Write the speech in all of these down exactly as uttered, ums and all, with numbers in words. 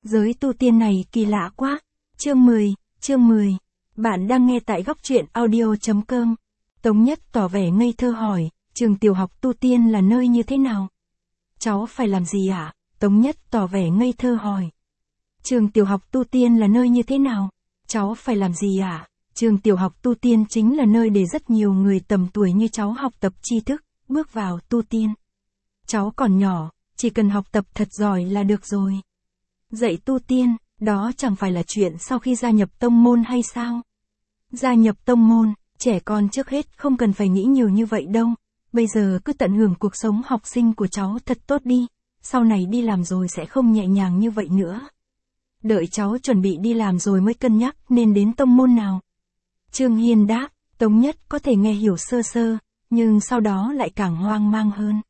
Giới tu tiên này kỳ lạ quá. Chương mười, chương mười. Bạn đang nghe tại góc truyện audio.com. Tống Nhất tỏ vẻ ngây thơ hỏi, trường tiểu học tu tiên là nơi như thế nào? Cháu phải làm gì ạ? Tống Nhất tỏ vẻ ngây thơ hỏi. Trường tiểu học tu tiên là nơi như thế nào? Cháu phải làm gì ạ? Trường tiểu học tu tiên chính là nơi để rất nhiều người tầm tuổi như cháu học tập tri thức, bước vào tu tiên. Cháu còn nhỏ, chỉ cần học tập thật giỏi là được rồi. Dạy tu tiên, đó chẳng phải là chuyện sau khi gia nhập tông môn hay sao? Gia nhập tông môn, trẻ con trước hết không cần phải nghĩ nhiều như vậy đâu. Bây giờ cứ tận hưởng cuộc sống học sinh của cháu thật tốt đi. Sau này đi làm rồi sẽ không nhẹ nhàng như vậy nữa. Đợi cháu chuẩn bị đi làm rồi mới cân nhắc nên đến tông môn nào. Trương Hiên đáp, Tống Nhất có thể nghe hiểu sơ sơ, nhưng sau đó lại càng hoang mang hơn.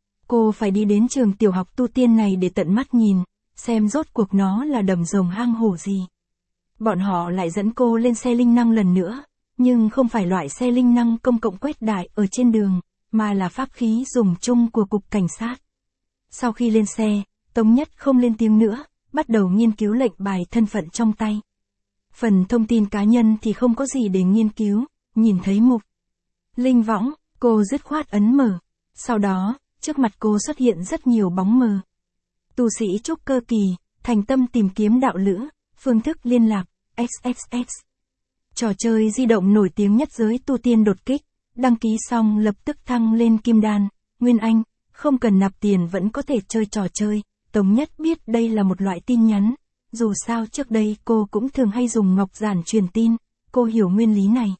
Cô phải đi đến trường tiểu học tu tiên này để tận mắt nhìn, xem rốt cuộc nó là đầm rồng hang hổ gì. Bọn họ lại dẫn cô lên xe linh năng lần nữa, nhưng không phải loại xe linh năng công cộng quét đại ở trên đường, mà là pháp khí dùng chung của cục cảnh sát. Sau khi lên xe, Tống Nhất không lên tiếng nữa, bắt đầu nghiên cứu lệnh bài thân phận trong tay. Phần thông tin cá nhân thì không có gì để nghiên cứu, nhìn thấy mục linh võng, cô dứt khoát ấn mở. Sau đó, trước mặt cô xuất hiện rất nhiều bóng mờ. Tu sĩ trúc cơ kỳ, thành tâm tìm kiếm đạo lữ, phương thức liên lạc, ích ích ích. Trò chơi di động nổi tiếng nhất giới tu tiên đột kích, đăng ký xong lập tức thăng lên kim đan, nguyên anh, không cần nạp tiền vẫn có thể chơi trò chơi. Tống Nhất biết đây là một loại tin nhắn, dù sao trước đây cô cũng thường hay dùng ngọc giản truyền tin, cô hiểu nguyên lý này.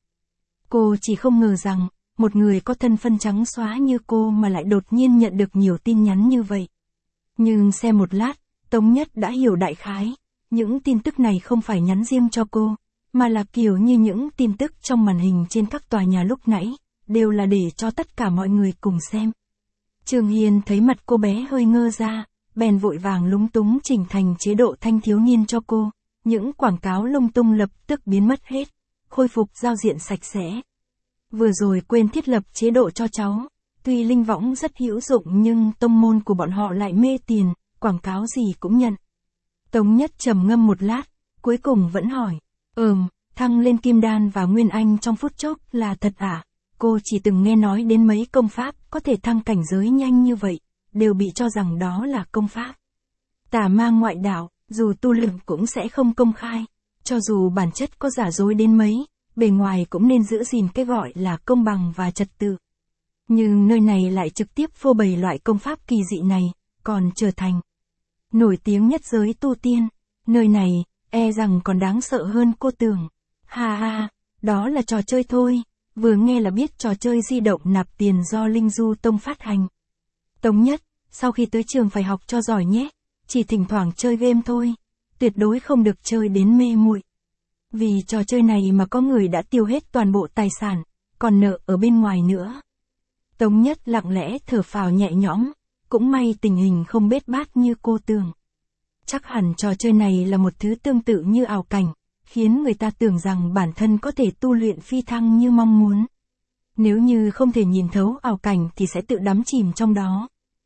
Cô chỉ không ngờ rằng, một người có thân phận trắng xóa như cô mà lại đột nhiên nhận được nhiều tin nhắn như vậy. Nhưng xem một lát, Tống Nhất đã hiểu đại khái, những tin tức này không phải nhắn riêng cho cô, mà là kiểu như những tin tức trong màn hình trên các tòa nhà lúc nãy, đều là để cho tất cả mọi người cùng xem. Trương Hiên thấy mặt cô bé hơi ngơ ra, bèn vội vàng lúng túng chỉnh thành chế độ thanh thiếu niên cho cô, những quảng cáo lung tung lập tức biến mất hết, khôi phục giao diện sạch sẽ. Vừa rồi quên thiết lập chế độ cho cháu, tuy linh võng rất hữu dụng nhưng tông môn của bọn họ lại mê tiền, quảng cáo gì cũng nhận. Tống Nhất trầm ngâm một lát, cuối cùng vẫn hỏi, ừm, thăng lên kim đan và nguyên anh trong phút chốc là thật à? Cô chỉ từng nghe nói đến mấy công pháp có thể thăng cảnh giới nhanh như vậy, đều bị cho rằng đó là công pháp tà ma ngoại đạo, dù tu luyện cũng sẽ không công khai, cho dù bản chất có giả dối đến mấy, bề ngoài cũng nên giữ gìn cái gọi là công bằng và trật tự. Nhưng nơi này lại trực tiếp phô bày loại công pháp kỳ dị này, còn trở thành nổi tiếng nhất giới tu tiên. Nơi này, e rằng còn đáng sợ hơn cô tưởng. Ha ha, đó là trò chơi thôi, vừa nghe là biết trò chơi di động nạp tiền do Linh Du Tông phát hành. Tống Nhất, sau khi tới trường phải học cho giỏi nhé, chỉ thỉnh thoảng chơi game thôi, tuyệt đối không được chơi đến mê muội. Vì trò chơi này mà có người đã tiêu hết toàn bộ tài sản, còn nợ ở bên ngoài nữa. Tống Nhất lặng lẽ thở phào nhẹ nhõm, cũng may tình hình không bết bát như cô tưởng. Chắc hẳn trò chơi này là một thứ tương tự như ảo cảnh, khiến người ta tưởng rằng bản thân có thể tu luyện phi thăng như mong muốn. Nếu như không thể nhìn thấu ảo cảnh thì sẽ tự đắm chìm trong đó.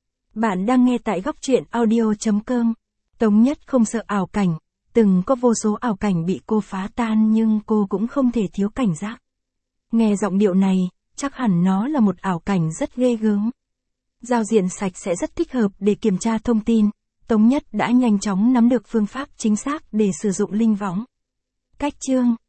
Bạn đang nghe tại góc truyện audio.com. Tống Nhất không sợ ảo cảnh, từng có vô số ảo cảnh bị cô phá tan nhưng cô cũng không thể thiếu cảnh giác. Nghe giọng điệu này, chắc hẳn nó là một ảo cảnh rất ghê gớm. Giao diện sạch sẽ rất thích hợp để kiểm tra thông tin, Tống Nhất đã nhanh chóng nắm được phương pháp chính xác để sử dụng linh võng. Cách chương